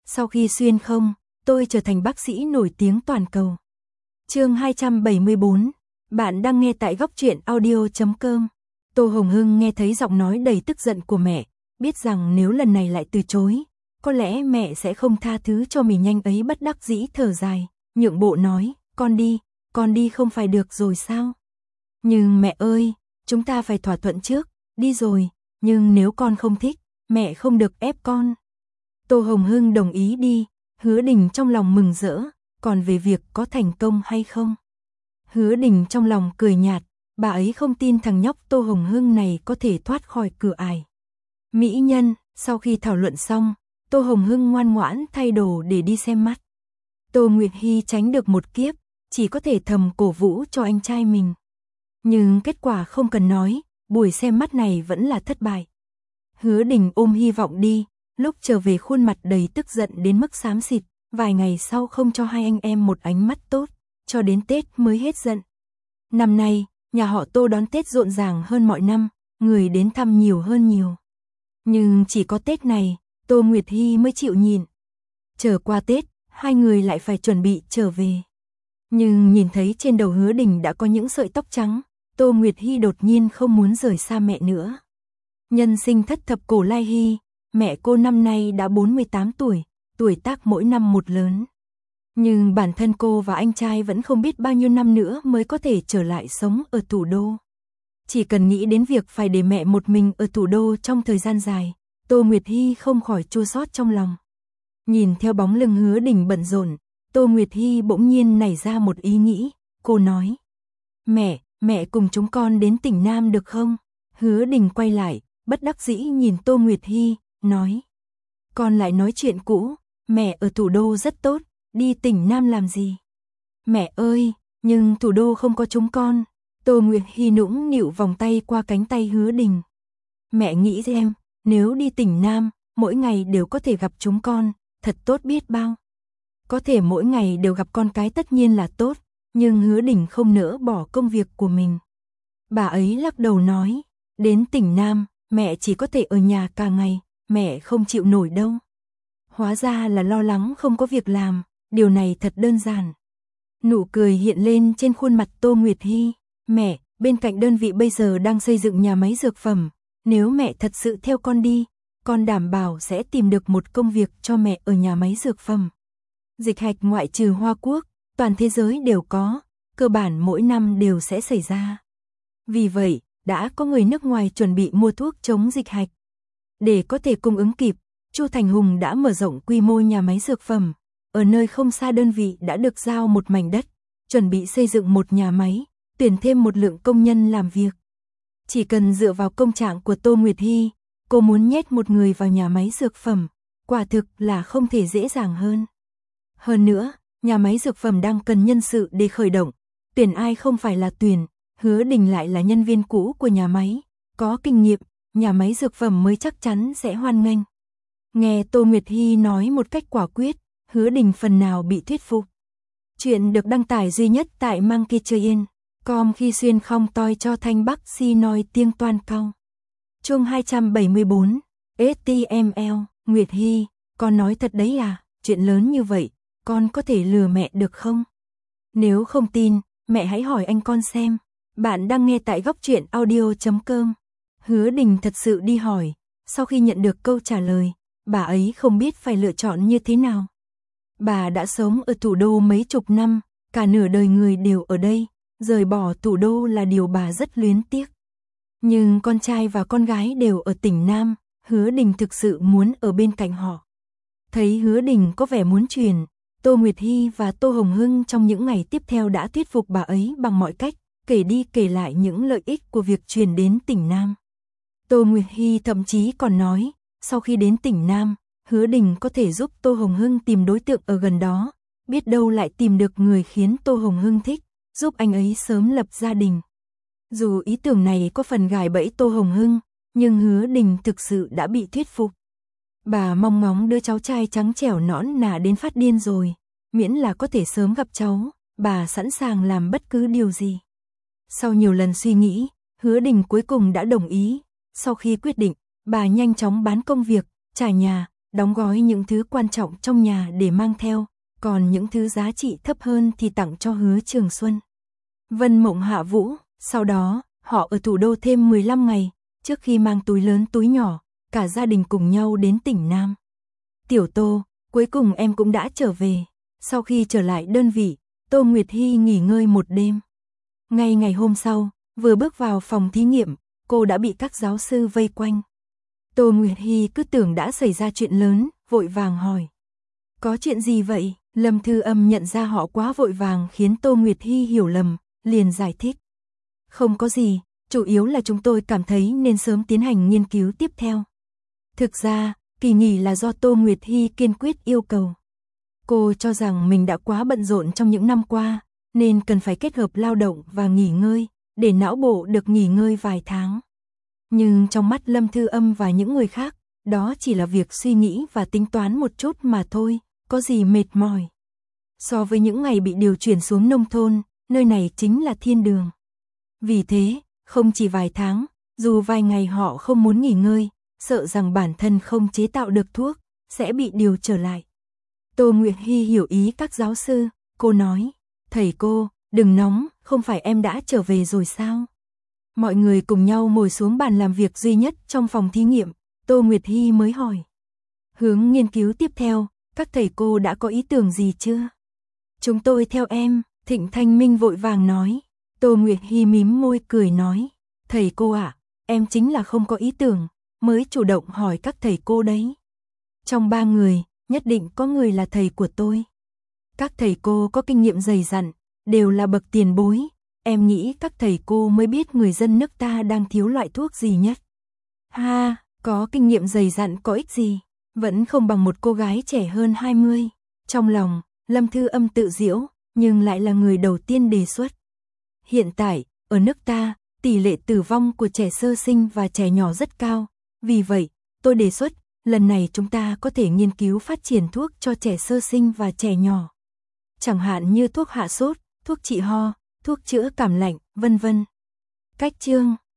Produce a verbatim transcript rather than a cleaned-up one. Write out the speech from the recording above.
Sau khi xuyên không, tôi trở thành bác sĩ nổi tiếng toàn cầu. Chương hai trăm bảy mươi bốn, bạn đang nghe tại góc truyện audio chấm com. Tô Hồng Hưng nghe thấy giọng nói đầy tức giận của mẹ, biết rằng nếu lần này lại từ chối, có lẽ mẹ sẽ không tha thứ cho mình, nhanh ấy bất đắc dĩ thở dài, nhượng bộ nói, con đi, con đi không phải được rồi sao? Nhưng mẹ ơi, chúng ta phải thỏa thuận trước, đi rồi, nhưng nếu con không thích, mẹ không được ép con. Tô Hồng Hưng đồng ý đi, Hứa Đình trong lòng mừng rỡ, còn về việc có thành công hay không? Hứa Đình trong lòng cười nhạt, bà ấy không tin thằng nhóc Tô Hồng Hưng này có thể thoát khỏi cửa ải. Mỹ nhân, sau khi thảo luận xong, Tô Hồng Hưng ngoan ngoãn thay đồ để đi xem mắt. Tô Nguyệt Hy tránh được một kiếp, chỉ có thể thầm cổ vũ cho anh trai mình. Nhưng kết quả không cần nói, buổi xem mắt này vẫn là thất bại. Hứa Đình ôm hy vọng đi, lúc trở về khuôn mặt đầy tức giận đến mức xám xịt, vài ngày sau không cho hai anh em một ánh mắt tốt, cho đến Tết mới hết giận. Năm nay, nhà họ Tô đón Tết rộn ràng hơn mọi năm, người đến thăm nhiều hơn nhiều. Nhưng chỉ có Tết này, Tô Nguyệt Hy mới chịu nhịn. Chờ qua Tết, hai người lại phải chuẩn bị trở về. Nhưng nhìn thấy trên đầu Hứa Đình đã có những sợi tóc trắng, Tô Nguyệt Hy đột nhiên không muốn rời xa mẹ nữa. Nhân sinh thất thập cổ lai hy, mẹ cô năm nay đã bốn mươi tám tuổi, tuổi tác mỗi năm một lớn. Nhưng bản thân cô và anh trai vẫn không biết bao nhiêu năm nữa mới có thể trở lại sống ở thủ đô. Chỉ cần nghĩ đến việc phải để mẹ một mình ở thủ đô trong thời gian dài, Tô Nguyệt Hy không khỏi chua xót trong lòng. Nhìn theo bóng lưng Hứa Đình bận rộn, Tô Nguyệt Hy bỗng nhiên nảy ra một ý nghĩ, cô nói: Mẹ, mẹ cùng chúng con đến tỉnh Nam được không? Hứa Đình quay lại, bất đắc dĩ nhìn Tô Nguyệt Hy, nói: Con lại nói chuyện cũ, mẹ ở thủ đô rất tốt, đi tỉnh Nam làm gì? Mẹ ơi, nhưng thủ đô không có chúng con. Tô Nguyệt Hy nũng nịu vòng tay qua cánh tay Hứa Đình. Mẹ nghĩ xem, nếu đi tỉnh Nam, mỗi ngày đều có thể gặp chúng con, thật tốt biết bao. Có thể mỗi ngày đều gặp con cái tất nhiên là tốt, nhưng Hứa Đình không nỡ bỏ công việc của mình. Bà ấy lắc đầu nói, đến tỉnh Nam, mẹ chỉ có thể ở nhà cả ngày, mẹ không chịu nổi đâu. Hóa ra là lo lắng không có việc làm, điều này thật đơn giản. Nụ cười hiện lên trên khuôn mặt Tô Nguyệt Hy. Mẹ, bên cạnh đơn vị bây giờ đang xây dựng nhà máy dược phẩm, nếu mẹ thật sự theo con đi, con đảm bảo sẽ tìm được một công việc cho mẹ ở nhà máy dược phẩm. Dịch hạch ngoại trừ Hoa Quốc, toàn thế giới đều có, cơ bản mỗi năm đều sẽ xảy ra. Vì vậy, đã có người nước ngoài chuẩn bị mua thuốc chống dịch hạch. Để có thể cung ứng kịp, Chu Thành Hùng đã mở rộng quy mô nhà máy dược phẩm. Ở nơi không xa đơn vị đã được giao một mảnh đất, chuẩn bị xây dựng một nhà máy, tuyển thêm một lượng công nhân làm việc. Chỉ cần dựa vào công trạng của Tô Nguyệt Hy, cô muốn nhét một người vào nhà máy dược phẩm, quả thực là không thể dễ dàng hơn. Hơn nữa, nhà máy dược phẩm đang cần nhân sự để khởi động, tuyển ai không phải là tuyển, Hứa Đình lại là nhân viên cũ của nhà máy, có kinh nghiệm, nhà máy dược phẩm mới chắc chắn sẽ hoan nghênh. Nghe Tô Nguyệt Hy nói một cách quả quyết, Hứa Đình phần nào bị thuyết phục. Chuyện được đăng tải duy nhất tại Monkey chấm com khi xuyên không toi cho thanh bắc si nói tiếng toan cao. Chương hai trăm bảy mươi bốn, ét tê em lờ, Nguyệt Hy, con nói thật đấy à, chuyện lớn như vậy, con có thể lừa mẹ được không? Nếu không tin, mẹ hãy hỏi anh con xem. Bạn đang nghe tại góc truyện audio chấm com. Hứa Đình thật sự đi hỏi, sau khi nhận được câu trả lời, bà ấy không biết phải lựa chọn như thế nào. Bà đã sống ở thủ đô mấy chục năm, cả nửa đời người đều ở đây, rời bỏ thủ đô là điều bà rất luyến tiếc. Nhưng con trai và con gái đều ở tỉnh Nam, Hứa Đình thực sự muốn ở bên cạnh họ. Thấy Hứa Đình có vẻ muốn truyền, Tô Nguyệt Hy và Tô Hồng Hưng trong những ngày tiếp theo đã thuyết phục bà ấy bằng mọi cách, kể đi kể lại những lợi ích của việc truyền đến tỉnh Nam. Tô Nguyệt Hy thậm chí còn nói, sau khi đến tỉnh Nam, Hứa Đình có thể giúp Tô Hồng Hưng tìm đối tượng ở gần đó, biết đâu lại tìm được người khiến Tô Hồng Hưng thích, giúp anh ấy sớm lập gia đình. Dù ý tưởng này có phần gài bẫy Tô Hồng Hưng, nhưng Hứa Đình thực sự đã bị thuyết phục. Bà mong ngóng đứa cháu trai trắng trẻo nõn nà đến phát điên rồi, miễn là có thể sớm gặp cháu, bà sẵn sàng làm bất cứ điều gì. Sau nhiều lần suy nghĩ, Hứa Đình cuối cùng đã đồng ý. Sau khi quyết định, bà nhanh chóng bán công việc, trả nhà, đóng gói những thứ quan trọng trong nhà để mang theo, còn những thứ giá trị thấp hơn thì tặng cho Hứa Trường Xuân. Vân Mộng hạ vũ, sau đó, họ ở thủ đô thêm mười lăm ngày, trước khi mang túi lớn túi nhỏ, cả gia đình cùng nhau đến tỉnh Nam. Tiểu Tô, cuối cùng em cũng đã trở về. Sau khi trở lại đơn vị, Tô Nguyệt Hy nghỉ ngơi một đêm. Ngay ngày hôm sau, vừa bước vào phòng thí nghiệm, cô đã bị các giáo sư vây quanh. Tô Nguyệt Hy cứ tưởng đã xảy ra chuyện lớn, vội vàng hỏi. Có chuyện gì vậy? Lâm Thư Âm nhận ra họ quá vội vàng khiến Tô Nguyệt Hy hiểu lầm, liền giải thích. Không có gì, chủ yếu là chúng tôi cảm thấy nên sớm tiến hành nghiên cứu tiếp theo. Thực ra, kỳ nghỉ là do Tô Nguyệt Hy kiên quyết yêu cầu. Cô cho rằng mình đã quá bận rộn trong những năm qua, nên cần phải kết hợp lao động và nghỉ ngơi, để não bộ được nghỉ ngơi vài tháng. Nhưng trong mắt Lâm Thư Âm và những người khác, đó chỉ là việc suy nghĩ và tính toán một chút mà thôi, có gì mệt mỏi. So với những ngày bị điều chuyển xuống nông thôn, nơi này chính là thiên đường. Vì thế, không chỉ vài tháng, dù vài ngày họ không muốn nghỉ ngơi, sợ rằng bản thân không chế tạo được thuốc, sẽ bị điều trở lại. Tô Nguyệt Hy hiểu ý các giáo sư, cô nói, thầy cô, đừng nóng, không phải em đã trở về rồi sao? Mọi người cùng nhau ngồi xuống bàn làm việc duy nhất trong phòng thí nghiệm, Tô Nguyệt Hy mới hỏi. Hướng nghiên cứu tiếp theo, các thầy cô đã có ý tưởng gì chưa? Chúng tôi theo em, Thịnh Thanh Minh vội vàng nói. Tô Nguyệt Hy mím môi cười nói, thầy cô ạ, à, em chính là không có ý tưởng, mới chủ động hỏi các thầy cô đấy. Trong ba người, nhất định có người là thầy của tôi. Các thầy cô có kinh nghiệm dày dặn, đều là bậc tiền bối, em nghĩ các thầy cô mới biết người dân nước ta đang thiếu loại thuốc gì nhất. Ha, có kinh nghiệm dày dặn có ích gì, vẫn không bằng một cô gái trẻ hơn hai mươi. Trong lòng, Lâm Thư Âm tự giễu, nhưng lại là người đầu tiên đề xuất. Hiện tại, ở nước ta, tỷ lệ tử vong của trẻ sơ sinh và trẻ nhỏ rất cao. Vì vậy, tôi đề xuất, lần này chúng ta có thể nghiên cứu phát triển thuốc cho trẻ sơ sinh và trẻ nhỏ. Chẳng hạn như thuốc hạ sốt, thuốc trị ho, thuốc chữa cảm lạnh, vân vân. Cách chương